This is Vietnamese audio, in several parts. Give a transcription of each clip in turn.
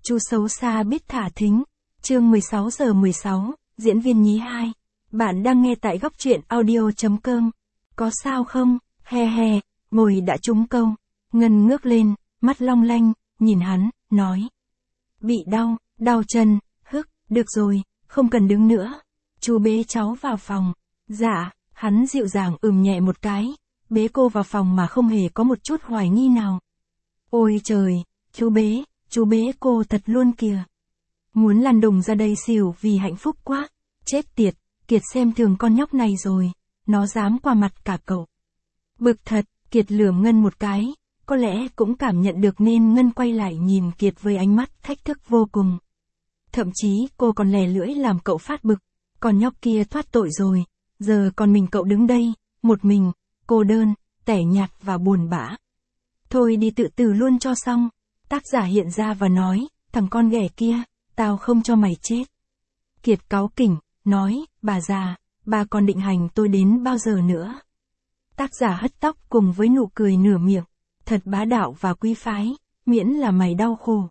Chú xấu xa biết thả thính. Chương 16:16, diễn viên nhí 2. Bạn đang nghe tại góc truyện audio.com. Có sao không? He he, ngồi đã trúng câu. Ngân ngước lên, mắt long lanh, nhìn hắn, nói. Bị đau, đau chân, được rồi, không cần đứng nữa. Chú bế cháu vào phòng. Dạ, hắn dịu dàng nhẹ một cái, bế cô vào phòng mà không hề có một chút hoài nghi nào. Ôi trời, chú bế cô thật luôn kìa. Muốn lăn đùng ra đây xỉu vì hạnh phúc quá. Chết tiệt, Kiệt xem thường con nhóc này rồi, nó dám qua mặt cả cậu. Bực thật, Kiệt lườm Ngân một cái, có lẽ cũng cảm nhận được nên Ngân quay lại nhìn Kiệt với ánh mắt thách thức vô cùng. Thậm chí cô còn lè lưỡi làm cậu phát bực, con nhóc kia thoát tội rồi, giờ còn mình cậu đứng đây, một mình, cô đơn, tẻ nhạt và buồn bã. Thôi đi tự tử luôn cho xong. Tác giả hiện ra và nói, thằng con ghẻ kia, tao không cho mày chết. Kiệt cáu kỉnh, nói, bà già, bà còn định hành tôi đến bao giờ nữa? Tác giả hất tóc cùng với nụ cười nửa miệng, thật bá đạo và quý phái, miễn là mày đau khổ.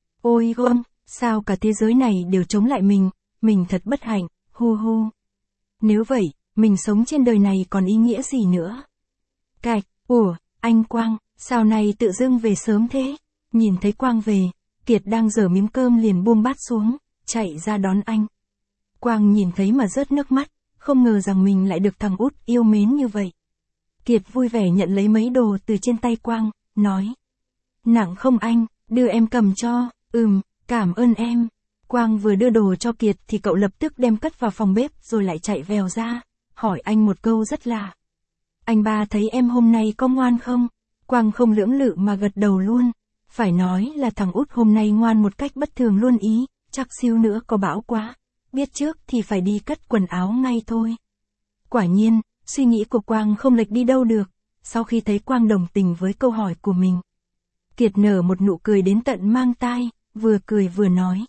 Ôi gông, sao cả thế giới này đều chống lại mình thật bất hạnh, hu hu. Nếu vậy, mình sống trên đời này còn ý nghĩa gì nữa? Cạch, anh Quang, sao này tự dưng về sớm thế? Nhìn thấy Quang về, Kiệt đang dở miếng cơm liền buông bát xuống, chạy ra đón anh. Quang nhìn thấy mà rớt nước mắt, không ngờ rằng mình lại được thằng út yêu mến như vậy. Kiệt vui vẻ nhận lấy mấy đồ từ trên tay Quang, nói. Nặng không anh, đưa em cầm cho, cảm ơn em. Quang vừa đưa đồ cho Kiệt thì cậu lập tức đem cất vào phòng bếp rồi lại chạy vèo ra, hỏi anh một câu rất lạ. Anh ba thấy em hôm nay có ngoan không? Quang không lưỡng lự mà gật đầu luôn. Phải nói là thằng út hôm nay ngoan một cách bất thường luôn ý, chắc xíu nữa có bão quá. Biết trước thì phải đi cất quần áo ngay thôi. Quả nhiên, suy nghĩ của Quang không lệch đi đâu được, sau khi thấy Quang đồng tình với câu hỏi của mình. Kiệt nở một nụ cười đến tận mang tai, vừa cười vừa nói.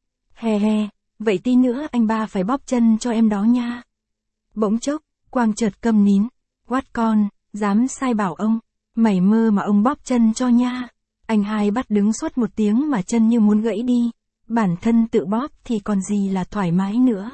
He he, vậy tí nữa anh ba phải bóp chân cho em đó nha. Bỗng chốc, Quang chợt câm nín. Quát con, dám sai bảo ông, mày mơ mà ông bóp chân cho nha. Anh hai bắt đứng suốt một tiếng mà chân như muốn gãy đi, bản thân tự bóp thì còn gì là thoải mái nữa.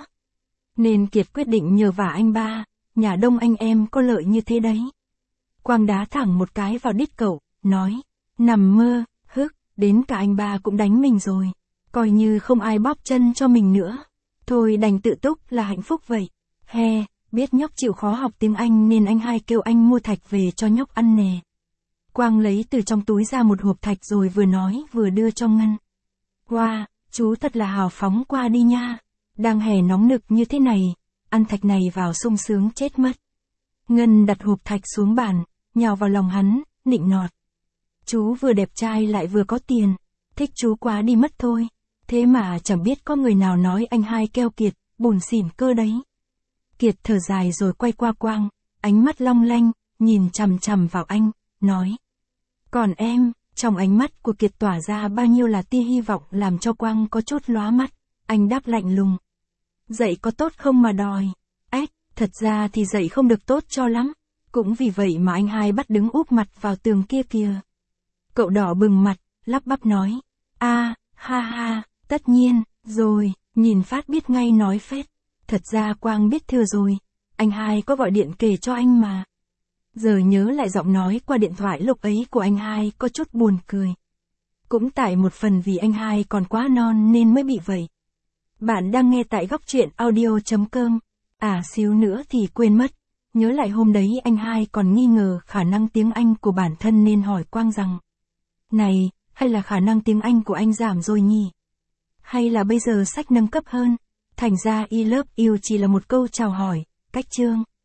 Nên Kiệt quyết định nhờ vả anh ba, nhà đông anh em có lợi như thế đấy. Quang đá thẳng một cái vào đít cậu, nói, nằm mơ, đến cả anh ba cũng đánh mình rồi, coi như không ai bóp chân cho mình nữa. Thôi đành tự túc là hạnh phúc vậy. Biết nhóc chịu khó học tiếng Anh nên anh hai kêu anh mua thạch về cho nhóc ăn nè. Quang lấy từ trong túi ra một hộp thạch rồi vừa nói vừa đưa cho Ngân. Wow, chú thật là hào phóng qua đi nha. Đang hè nóng nực như thế này, ăn thạch này vào sung sướng chết mất. Ngân đặt hộp thạch xuống bàn, nhào vào lòng hắn, nịnh nọt. Chú vừa đẹp trai lại vừa có tiền, thích chú quá đi mất thôi. Thế mà chẳng biết có người nào nói anh hai keo kiệt, bủn xỉn cơ đấy. Kiệt thở dài rồi quay qua Quang, ánh mắt long lanh, nhìn chằm chằm vào anh, nói. Còn em, trong ánh mắt của Kiệt tỏa ra bao nhiêu là tia hy vọng làm cho Quang có chút lóa mắt, anh đáp lạnh lùng. Dạy có tốt không mà đòi. Thật ra thì dạy không được tốt cho lắm, cũng vì vậy mà anh hai bắt đứng úp mặt vào tường kia kìa. Cậu đỏ bừng mặt, lắp bắp nói. Ha, tất nhiên, rồi, nhìn phát biết ngay nói phết. Thật ra Quang biết thừa rồi, anh hai có gọi điện kể cho anh mà. Giờ nhớ lại giọng nói qua điện thoại lúc ấy của anh hai có chút buồn cười. Cũng tại một phần vì anh hai còn quá non nên mới bị vậy. Bạn đang nghe tại góc truyện audio.com. Xíu nữa thì quên mất. Nhớ lại hôm đấy anh hai còn nghi ngờ khả năng tiếng Anh của bản thân nên hỏi Quang rằng. Này, hay là khả năng tiếng Anh của anh giảm rồi nhỉ? Hay là bây giờ sách nâng cấp hơn? Thành ra I love you chỉ là một câu chào hỏi, cách chương.